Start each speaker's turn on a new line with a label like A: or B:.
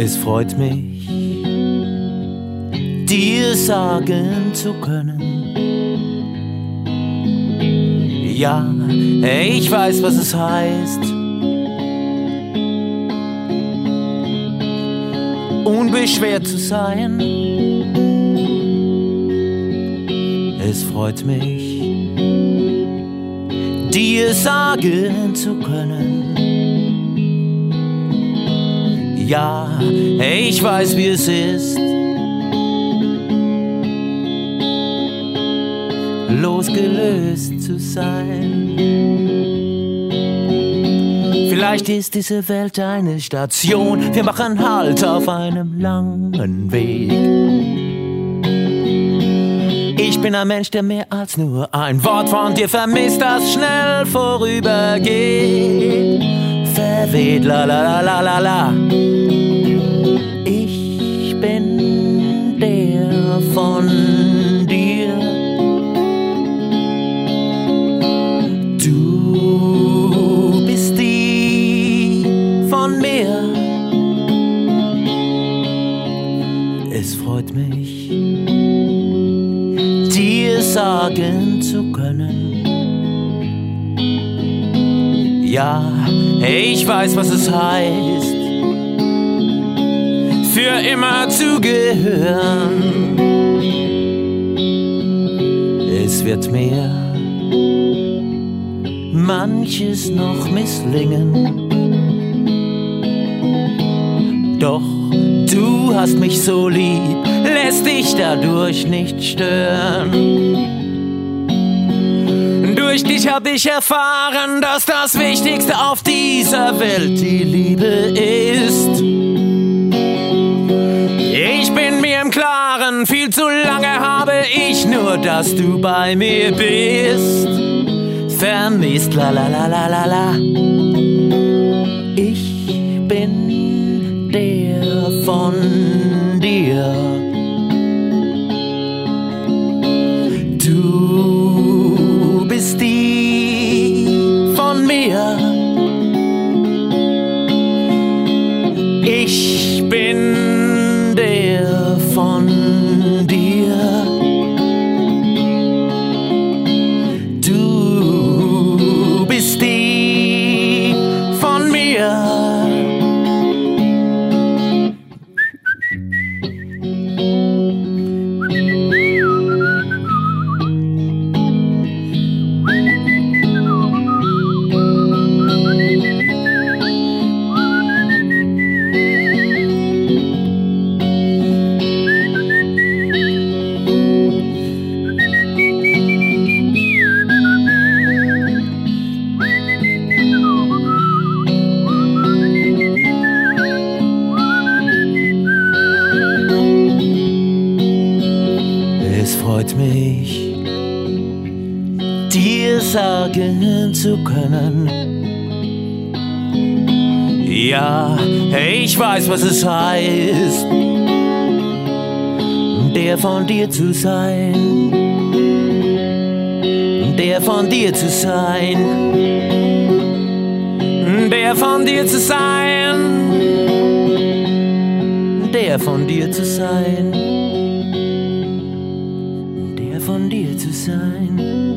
A: Es freut mich, dir sagen zu können. Ja, ich weiß, was es heißt, unbeschwert zu sein. Es freut mich, dir sagen zu können. Ja, ich weiß, wie es ist, losgelöst zu sein. Vielleicht ist diese Welt eine Station, wir machen Halt auf einem langen Weg. Ich bin ein Mensch, der mehr als nur ein Wort von dir vermisst, das schnell vorübergeht. Verweht, la la la la la la. Ich bin der von dir. Du bist die von mir. Es freut mich, dir sagen zu können. Ja, ich weiß, was es heißt, für immer zu gehören. Es wird mir manches noch misslingen, doch du hast mich so lieb, lässt dich dadurch nicht stören. Durch dich hab ich erfahren, dass das Wichtigste auf dieser Welt die Liebe ist. Ich bin mir im Klaren, viel zu lange habe ich nur, dass du bei mir bist, vermisst, la la la la la la. Ich bin der von dir. Du bist die von mir. Ich bin der von dir. Du bist die von mir. Es freut mich, dir sagen zu können. Ja, ich weiß, was es heißt, der von dir zu sein, der von dir zu sein, der von dir zu sein, der von dir zu sein, der von dir zu sein.